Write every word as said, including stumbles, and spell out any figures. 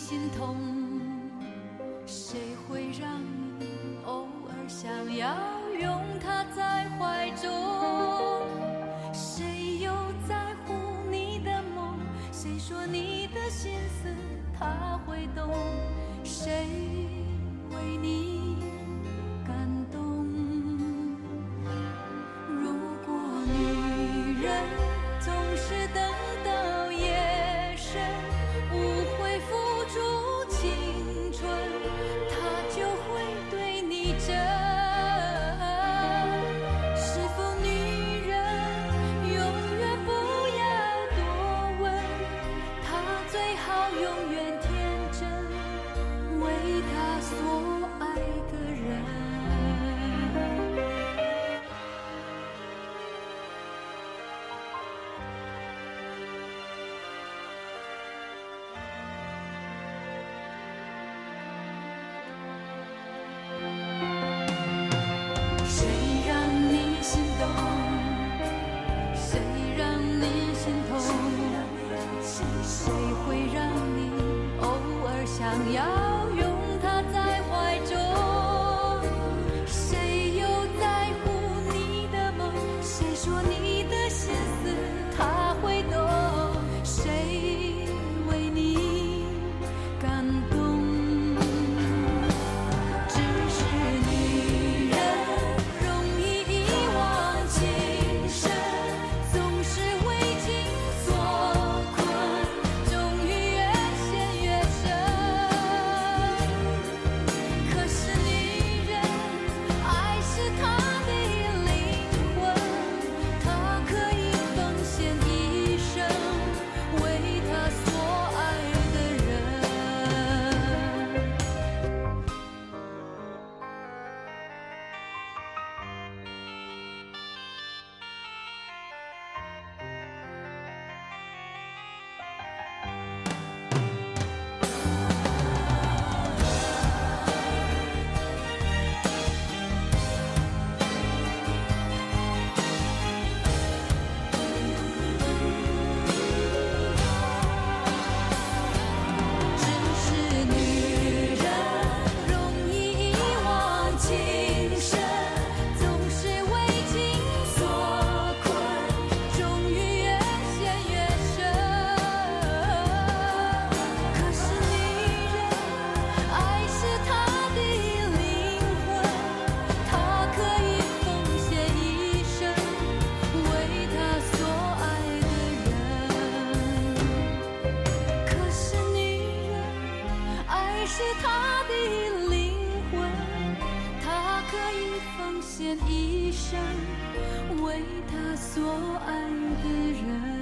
心痛？谁会让你偶尔想要拥他在怀中？谁又在乎你的梦？谁说你的心思他会懂？谁为你感动？如果女人总是等到夜深，无悔付出青春，他就会对你真。是否女人永远不要多问？他最好永远天真，为他所爱的人。谁让你心动？谁让你心痛？谁会让你偶尔想要拥他在怀中？谁又在乎你的梦？谁说你的心思他会懂？谁为你感动？只是女人容易遗忘情深，总是为情所困，终于越陷越深。可是女人，爱是她的灵魂，她可以奉献一生，为她所爱的人。只是女人容易遗忘情深，总是为情所困，终于越陷越深。可是女人，爱是她的灵魂，她可以奉献一生，为她所爱的人。可是女人，爱是她的灵魂，她可以奉献一生，为她所爱的人。